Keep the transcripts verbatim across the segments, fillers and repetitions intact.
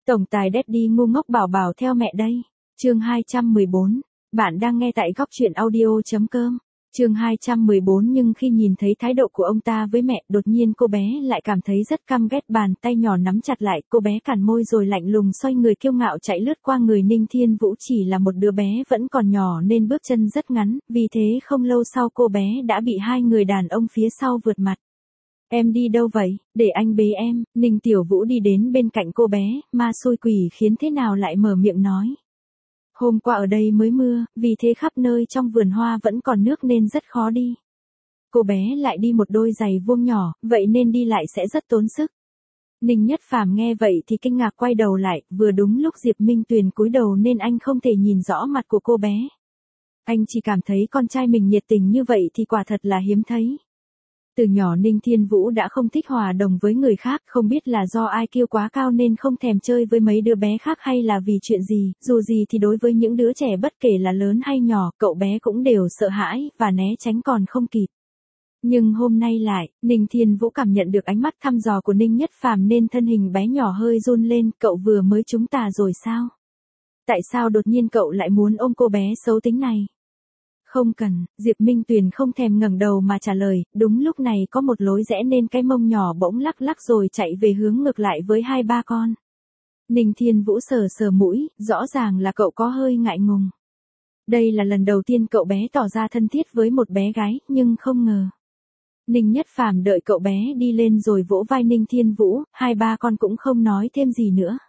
Tổng tài Daddy ngu ngốc bảo bảo theo mẹ đây. Chương hai trăm mười bốn. Bạn đang nghe tại góc truyện audio.com. Chương hai trăm mười bốn nhưng khi nhìn thấy thái độ của ông ta với mẹ, đột nhiên cô bé lại cảm thấy rất căm ghét, bàn tay nhỏ nắm chặt lại, cô bé cản môi rồi lạnh lùng xoay người kiêu ngạo chạy lướt qua người Ninh Thiên Vũ. Chỉ là một đứa bé vẫn còn nhỏ nên bước chân rất ngắn, vì thế không lâu sau cô bé đã bị hai người đàn ông phía sau vượt mặt. Em đi đâu vậy, để anh bế em. Ninh Tiểu Vũ đi đến bên cạnh cô bé, ma xui quỷ khiến thế nào lại mở miệng nói. Hôm qua ở đây mới mưa, vì thế khắp nơi trong vườn hoa vẫn còn nước nên rất khó đi. Cô bé lại đi một đôi giày vuông nhỏ, vậy nên đi lại sẽ rất tốn sức. Ninh Nhất Phàm nghe vậy thì kinh ngạc quay đầu lại, vừa đúng lúc Diệp Minh Tuyền cúi đầu nên anh không thể nhìn rõ mặt của cô bé. Anh chỉ cảm thấy con trai mình nhiệt tình như vậy thì quả thật là hiếm thấy. Từ nhỏ Ninh Thiên Vũ đã không thích hòa đồng với người khác, không biết là do i kiu quá cao nên không thèm chơi với mấy đứa bé khác hay là vì chuyện gì, dù gì thì đối với những đứa trẻ bất kể là lớn hay nhỏ, cậu bé cũng đều sợ hãi, và né tránh còn không kịp. Nhưng hôm nay lại, Ninh Thiên Vũ cảm nhận được ánh mắt thăm dò của Ninh Nhất Phàm nên thân hình bé nhỏ hơi run lên, cậu vừa mới trúng tà rồi sao? Tại sao đột nhiên cậu lại muốn ôm cô bé xấu tính này? Không cần, Diệp Minh Tuyền không thèm ngẩng đầu mà trả lời, đúng lúc này có một lối rẽ nên cái mông nhỏ bỗng lắc lắc rồi chạy về hướng ngược lại với hai ba con. Ninh Thiên Vũ sờ sờ mũi, rõ ràng là cậu có hơi ngại ngùng. Đây là lần đầu tiên cậu bé tỏ ra thân thiết với một bé gái, nhưng không ngờ. Ninh Nhất Phàm đợi cậu bé đi lên rồi vỗ vai Ninh Thiên Vũ, hai ba con cũng không nói thêm gì nữa.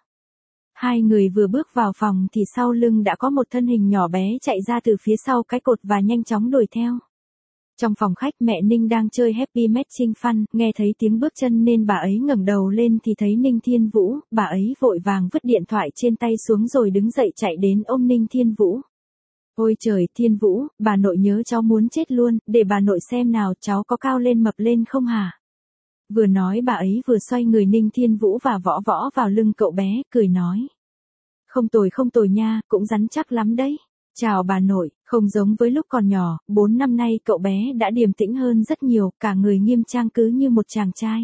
Hai người vừa bước vào phòng thì sau lưng đã có một thân hình nhỏ bé chạy ra từ phía sau cái cột và nhanh chóng đuổi theo. Trong phòng khách mẹ Ninh đang chơi Happy Matching Fun, nghe thấy tiếng bước chân nên bà ấy ngẩng đầu lên thì thấy Ninh Thiên Vũ, bà ấy vội vàng vứt điện thoại trên tay xuống rồi đứng dậy chạy đến ôm Ninh Thiên Vũ. Ôi trời, Thiên Vũ, bà nội nhớ cháu muốn chết luôn, để bà nội xem nào cháu có cao lên mập lên không hả? Vừa nói bà ấy vừa xoay người Ninh Thiên Vũ và võ võ vào lưng cậu bé, cười nói. Không tồi không tồi nha, cũng rắn chắc lắm đấy. Chào bà nội, không giống với lúc còn nhỏ, bốn năm nay cậu bé đã điềm tĩnh hơn rất nhiều, cả người nghiêm trang cứ như một chàng trai.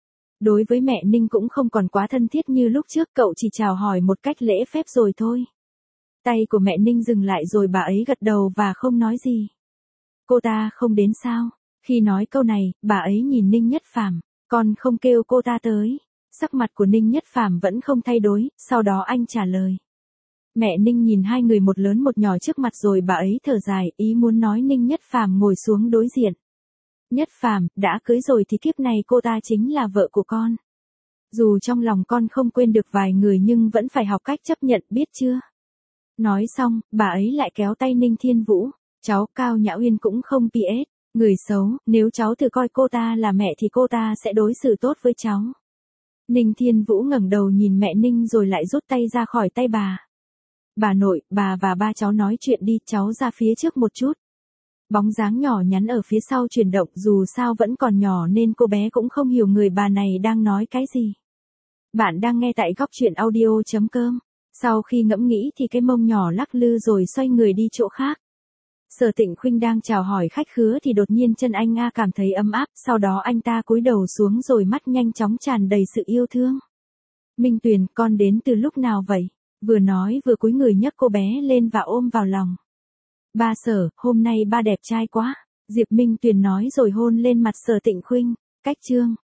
Đối với mẹ Ninh cũng không còn quá thân thiết như lúc trước, cậu chỉ chào hỏi một cách lễ phép rồi thôi. Tay của mẹ Ninh dừng lại rồi bà ấy gật đầu và không nói gì. Cô ta không đến sao? Khi nói câu này, bà ấy nhìn Ninh Nhất Phàm, con không kêu cô ta tới. Sắc mặt của Ninh Nhất Phàm vẫn không thay đổi, sau đó anh trả lời. Mẹ Ninh nhìn hai người một lớn một nhỏ trước mặt rồi bà ấy thở dài, ý muốn nói Ninh Nhất Phàm ngồi xuống đối diện. Nhất Phàm, đã cưới rồi thì kiếp này cô ta chính là vợ của con. Dù trong lòng con không quên được vài người nhưng vẫn phải học cách chấp nhận, biết chưa? Nói xong, bà ấy lại kéo tay Ninh Thiên Vũ. Cháu Cao Nhã Uyên cũng không pê ét, người xấu, nếu cháu thử coi cô ta là mẹ thì cô ta sẽ đối xử tốt với cháu. Ninh Thiên Vũ ngẩng đầu nhìn mẹ Ninh rồi lại rút tay ra khỏi tay bà. Bà nội, bà và ba cháu nói chuyện đi, cháu ra phía trước một chút. Bóng dáng nhỏ nhắn ở phía sau chuyển động, dù sao vẫn còn nhỏ nên cô bé cũng không hiểu người bà này đang nói cái gì. Bạn đang nghe tại góc truyện audio.com. Sau khi ngẫm nghĩ thì cái mông nhỏ lắc lư rồi xoay người đi chỗ khác. Sở Tịnh Khuynh đang chào hỏi khách khứa thì đột nhiên chân anh A cảm thấy ấm áp, sau đó anh ta cúi đầu xuống rồi mắt nhanh chóng tràn đầy sự yêu thương. Minh Tuyền, con đến từ lúc nào vậy? Vừa nói vừa cúi người nhấc cô bé lên và ôm vào lòng. Ba Sở, hôm nay ba đẹp trai quá. Diệp Minh Tuyền nói rồi hôn lên mặt Sở Tịnh Khuynh. Cách chương.